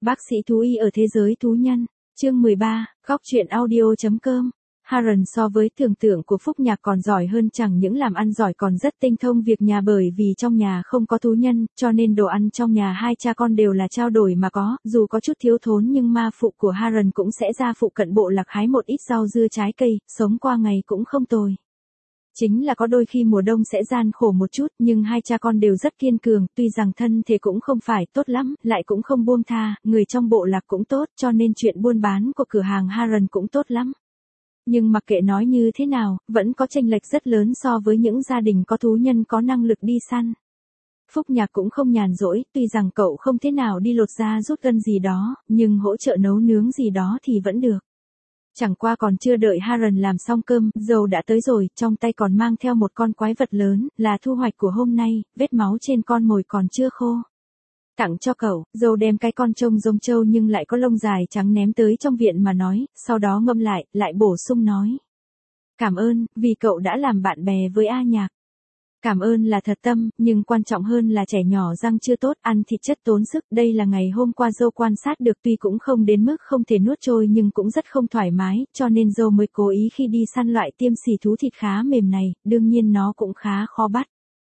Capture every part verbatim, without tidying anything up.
Bác sĩ thú y ở thế giới thú nhân, chương mười ba, góc truyện audio.com. Haran so với tưởng tượng của Phúc Nhạc còn giỏi hơn, chẳng những làm ăn giỏi còn rất tinh thông việc nhà, bởi vì trong nhà không có thú nhân, cho nên đồ ăn trong nhà hai cha con đều là trao đổi mà có, dù có chút thiếu thốn nhưng ma phụ của Haran cũng sẽ ra phụ cận bộ lạc hái một ít rau dưa trái cây, sống qua ngày cũng không tồi. Chính là có đôi khi mùa đông sẽ gian khổ một chút, nhưng hai cha con đều rất kiên cường, tuy rằng thân thể cũng không phải tốt lắm, lại cũng không buông tha, người trong bộ lạc cũng tốt, cho nên chuyện buôn bán của cửa hàng Haran cũng tốt lắm. Nhưng mặc kệ nói như thế nào, vẫn có chênh lệch rất lớn so với những gia đình có thú nhân có năng lực đi săn. Phúc Nhạc cũng không nhàn rỗi, tuy rằng cậu không thế nào đi lột da rút gân gì đó, nhưng hỗ trợ nấu nướng gì đó thì vẫn được. Chẳng qua còn chưa đợi Haran làm xong cơm, dâu đã tới rồi, trong tay còn mang theo một con quái vật lớn, là thu hoạch của hôm nay, vết máu trên con mồi còn chưa khô. Tặng cho cậu, dâu đem cái con trông giống trâu nhưng lại có lông dài trắng ném tới trong viện mà nói, sau đó ngâm lại, lại bổ sung nói. Cảm ơn, vì cậu đã làm bạn bè với A Nhạc. Cảm ơn là thật tâm, nhưng quan trọng hơn là trẻ nhỏ răng chưa tốt, ăn thịt chất tốn sức. Đây là ngày hôm qua dâu quan sát được, tuy cũng không đến mức không thể nuốt trôi nhưng cũng rất không thoải mái, cho nên dâu mới cố ý khi đi săn loại tiêm xì thú thịt khá mềm này, đương nhiên nó cũng khá khó bắt.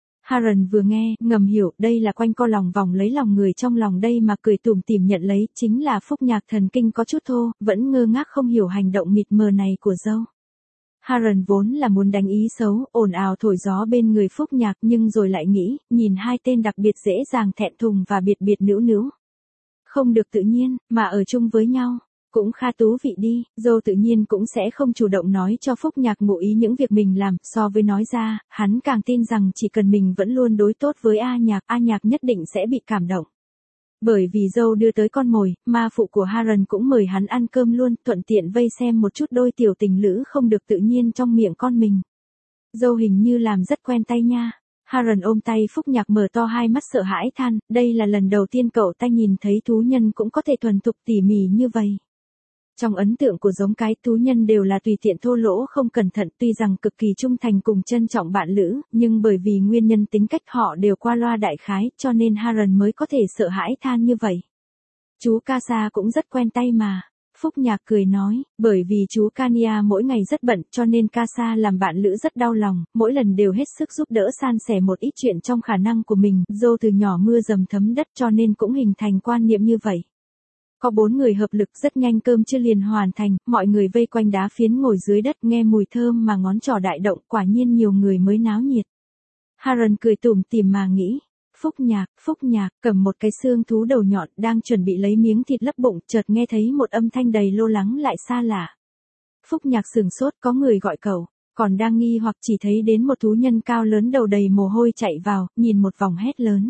Haran vừa nghe, ngầm hiểu, đây là quanh co lòng vòng lấy lòng người trong lòng đây mà cười tủm tỉm nhận lấy, chính là Phúc Nhạc thần kinh có chút thô, vẫn ngơ ngác không hiểu hành động mịt mờ này của dâu. Haran vốn là muốn đánh ý xấu, ồn ào thổi gió bên người Phúc Nhạc, nhưng rồi lại nghĩ, nhìn hai tên đặc biệt dễ dàng thẹn thùng và biệt biệt nữu nữu. Không được tự nhiên, mà ở chung với nhau, cũng khá thú vị đi, dâu tự nhiên cũng sẽ không chủ động nói cho Phúc Nhạc ngụ ý những việc mình làm, so với nói ra, hắn càng tin rằng chỉ cần mình vẫn luôn đối tốt với A Nhạc, A Nhạc nhất định sẽ bị cảm động. Bởi vì dâu đưa tới con mồi, ma phụ của Haran cũng mời hắn ăn cơm luôn, thuận tiện vây xem một chút đôi tiểu tình lữ không được tự nhiên trong miệng con mình. Dâu hình như làm rất quen tay nha. Haran ôm tay Phúc Nhạc mở to hai mắt sợ hãi than, đây là lần đầu tiên cậu ta nhìn thấy thú nhân cũng có thể thuần thục tỉ mỉ như vậy. Trong ấn tượng của giống cái, thú nhân đều là tùy tiện thô lỗ không cẩn thận, tuy rằng cực kỳ trung thành cùng trân trọng bạn lữ, nhưng bởi vì nguyên nhân tính cách họ đều qua loa đại khái, cho nên Haran mới có thể sợ hãi than như vậy. Chú Casa cũng rất quen tay mà. Phúc Nhạc cười nói, bởi vì chú Kania mỗi ngày rất bận cho nên Casa làm bạn lữ rất đau lòng, mỗi lần đều hết sức giúp đỡ san sẻ một ít chuyện trong khả năng của mình, dâu từ nhỏ mưa dầm thấm đất cho nên cũng hình thành quan niệm như vậy. Có bốn người hợp lực rất nhanh cơm chưa liền hoàn thành, mọi người vây quanh đá phiến ngồi dưới đất nghe mùi thơm mà ngón trỏ đại động, quả nhiên nhiều người mới náo nhiệt. Haran cười tủm tỉm mà nghĩ, Phúc Nhạc, Phúc Nhạc, cầm một cái xương thú đầu nhọn, đang chuẩn bị lấy miếng thịt lấp bụng, chợt nghe thấy một âm thanh đầy lo lắng lại xa lạ. Phúc Nhạc sửng sốt, có người gọi cậu, còn đang nghi hoặc chỉ thấy đến một thú nhân cao lớn đầu đầy mồ hôi chạy vào, nhìn một vòng hét lớn.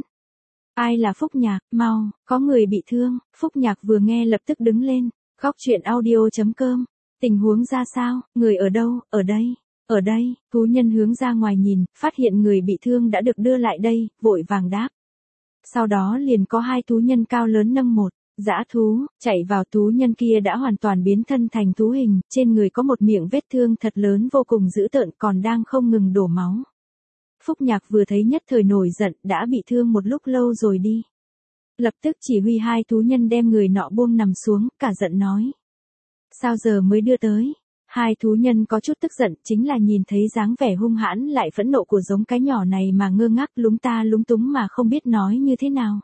Ai là Phúc Nhạc, mau, có người bị thương. Phúc Nhạc vừa nghe lập tức đứng lên, góc truyện audio.com, tình huống ra sao, người ở đâu, ở đây, ở đây, thú nhân hướng ra ngoài nhìn, phát hiện người bị thương đã được đưa lại đây, vội vàng đáp. Sau đó liền có hai thú nhân cao lớn nâng một dã thú, chạy vào, thú nhân kia đã hoàn toàn biến thân thành thú hình, trên người có một miệng vết thương thật lớn vô cùng dữ tợn còn đang không ngừng đổ máu. Phúc Nhạc vừa thấy nhất thời nổi giận, đã bị thương một lúc lâu rồi đi. Lập tức chỉ huy hai thú nhân đem người nọ buông nằm xuống, cả giận nói. Sao giờ mới đưa tới? Hai thú nhân có chút tức giận, chính là nhìn thấy dáng vẻ hung hãn lại phẫn nộ của giống cái nhỏ này mà ngơ ngác lúng ta lúng túng mà không biết nói như thế nào.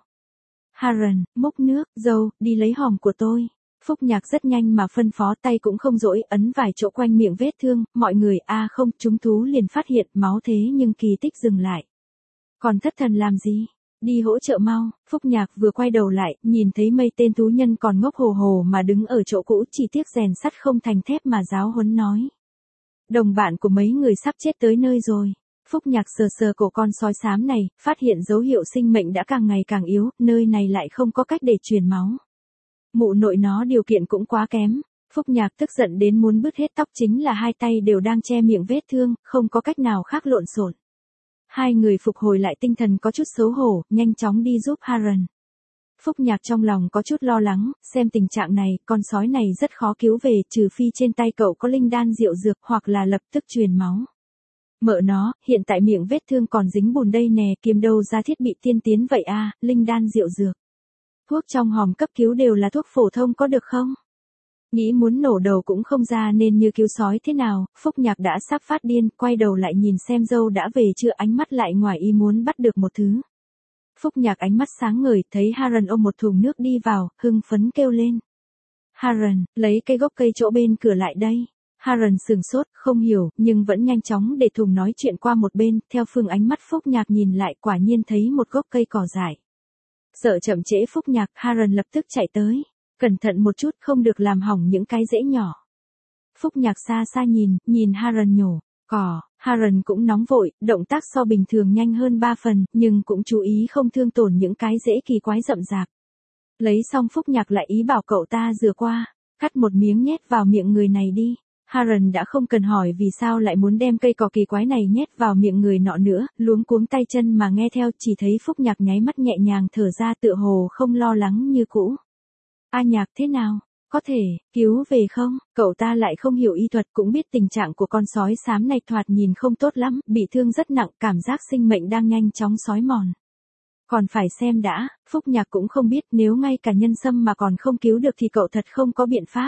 Haran, múc nước, dâu, đi lấy hòm của tôi. Phúc Nhạc rất nhanh mà phân phó, tay cũng không dỗi, ấn vài chỗ quanh miệng vết thương, mọi người a à không, chúng thú liền phát hiện máu thế nhưng kỳ tích dừng lại. Còn thất thần làm gì? Đi hỗ trợ mau. Phúc Nhạc vừa quay đầu lại, nhìn thấy mấy tên thú nhân còn ngốc hồ hồ mà đứng ở chỗ cũ, chỉ tiếc rèn sắt không thành thép mà giáo huấn nói. Đồng bạn của mấy người sắp chết tới nơi rồi. Phúc Nhạc sờ sờ cổ con sói xám này, phát hiện dấu hiệu sinh mệnh đã càng ngày càng yếu, nơi này lại không có cách để truyền máu. Mụ nội nó điều kiện cũng quá kém. Phúc Nhạc tức giận đến muốn bứt hết tóc, chính là hai tay đều đang che miệng vết thương, không có cách nào khác lộn xộn. Hai người phục hồi lại tinh thần có chút xấu hổ, nhanh chóng đi giúp Haran. Phúc Nhạc trong lòng có chút lo lắng, xem tình trạng này, con sói này rất khó cứu về, trừ phi trên tay cậu có linh đan diệu dược hoặc là lập tức truyền máu. Mợ nó, hiện tại miệng vết thương còn dính bùn đây nè, kiếm đâu ra thiết bị tiên tiến vậy a, linh đan diệu dược. thuốc trong hòm cấp cứu đều là thuốc phổ thông có được không? Nghĩ muốn nổ đầu cũng không ra nên như cứu sói thế nào, Phúc Nhạc đã sắp phát điên, quay đầu lại nhìn xem dâu đã về chưa, ánh mắt lại ngoài ý muốn bắt được một thứ. Phúc Nhạc ánh mắt sáng ngời, thấy Haran ôm một thùng nước đi vào, hưng phấn kêu lên. Haran, lấy cây gốc cây chỗ bên cửa lại đây. Haran sừng sốt, không hiểu, nhưng vẫn nhanh chóng để thùng nói chuyện qua một bên, theo phương ánh mắt Phúc Nhạc nhìn lại quả nhiên thấy một gốc cây cỏ dại. Sợ chậm trễ Phúc Nhạc, Haran lập tức chạy tới. Cẩn thận một chút, không được làm hỏng những cái rễ nhỏ. Phúc Nhạc xa xa nhìn, nhìn Haran nhổ cỏ, Haran cũng nóng vội, động tác so bình thường nhanh hơn ba phần, nhưng cũng chú ý không thương tổn những cái rễ kỳ quái rậm rạp. Lấy xong Phúc Nhạc lại ý bảo cậu ta rửa qua, cắt một miếng nhét vào miệng người này đi. Haran đã không cần hỏi vì sao lại muốn đem cây cỏ kỳ quái này nhét vào miệng người nọ nữa, luống cuống tay chân mà nghe theo, chỉ thấy Phúc Nhạc nháy mắt nhẹ nhàng thở ra tựa hồ không lo lắng như cũ. A Nhạc thế nào? Có thể, cứu về không? Cậu ta lại không hiểu y thuật cũng biết tình trạng của con sói xám này thoạt nhìn không tốt lắm, bị thương rất nặng, cảm giác sinh mệnh đang nhanh chóng xói mòn. Còn phải xem đã, Phúc Nhạc cũng không biết nếu ngay cả nhân sâm mà còn không cứu được thì cậu thật không có biện pháp.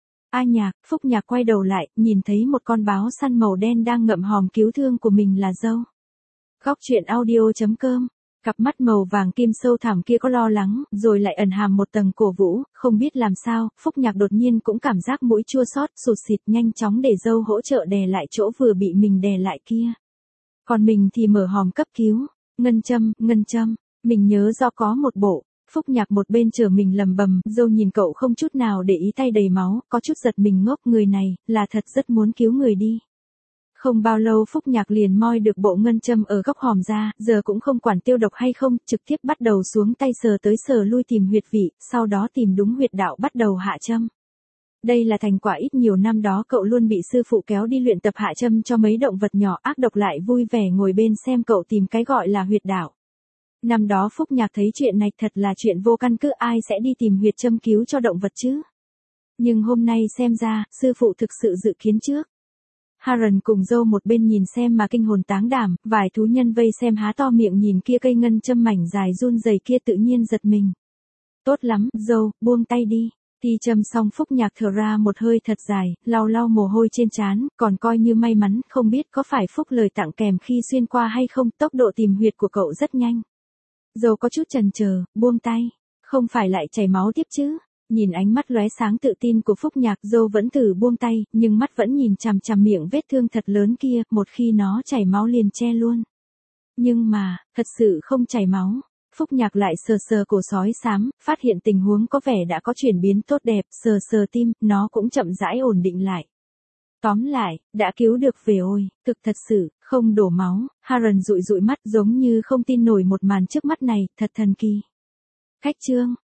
A Nhạc, Phúc Nhạc quay đầu lại, nhìn thấy một con báo săn màu đen đang ngậm hòm cứu thương của mình là dâu. Góc truyện audio chấm com. Cặp mắt màu vàng kim sâu thẳm kia có lo lắng, rồi lại ẩn hàm một tầng cổ vũ, không biết làm sao, Phúc Nhạc đột nhiên cũng cảm giác mũi chua xót, sụt xịt, nhanh chóng để dâu hỗ trợ đè lại chỗ vừa bị mình đè lại kia. Còn mình thì mở hòm cấp cứu, ngân châm, ngân châm, mình nhớ do có một bộ. Phúc Nhạc một bên chờ mình lầm bầm, dâu nhìn cậu không chút nào để ý, tay đầy máu, có chút giật mình ngốc, người này, là thật rất muốn cứu người đi. Không bao lâu Phúc Nhạc liền moi được bộ ngân châm ở góc hòm ra, giờ cũng không quản tiêu độc hay không, trực tiếp bắt đầu xuống tay sờ tới sờ lui tìm huyệt vị, sau đó tìm đúng huyệt đạo bắt đầu hạ châm. Đây là thành quả ít nhiều năm đó cậu luôn bị sư phụ kéo đi luyện tập hạ châm cho mấy động vật nhỏ, ác độc lại vui vẻ ngồi bên xem cậu tìm cái gọi là huyệt đạo. Năm đó Phúc Nhạc thấy chuyện này thật là chuyện vô căn cứ, ai sẽ đi tìm huyệt châm cứu cho động vật chứ. Nhưng hôm nay xem ra, sư phụ thực sự dự kiến trước. Haran cùng dâu một bên nhìn xem mà kinh hồn táng đảm, vài thú nhân vây xem há to miệng nhìn kia cây ngân châm mảnh dài run rẩy kia tự nhiên giật mình. Tốt lắm, dâu, buông tay đi. Ti châm xong Phúc Nhạc thở ra một hơi thật dài, lau lau mồ hôi trên trán, còn coi như may mắn, không biết có phải Phúc lời tặng kèm khi xuyên qua hay không, tốc độ tìm huyệt của cậu rất nhanh. Dâu có chút chần chờ, buông tay, không phải lại chảy máu tiếp chứ? Nhìn ánh mắt lóe sáng tự tin của Phúc Nhạc, dâu vẫn thử buông tay, nhưng mắt vẫn nhìn chằm chằm miệng vết thương thật lớn kia, một khi nó chảy máu liền che luôn. Nhưng mà, thật sự không chảy máu. Phúc Nhạc lại sờ sờ cổ sói xám, phát hiện tình huống có vẻ đã có chuyển biến tốt đẹp, sờ sờ tim, nó cũng chậm rãi ổn định lại. Tóm lại, đã cứu được về ôi, thực thật sự, không đổ máu. Haran dụi dụi mắt giống như không tin nổi một màn trước mắt này, thật thần kỳ. Khách chương.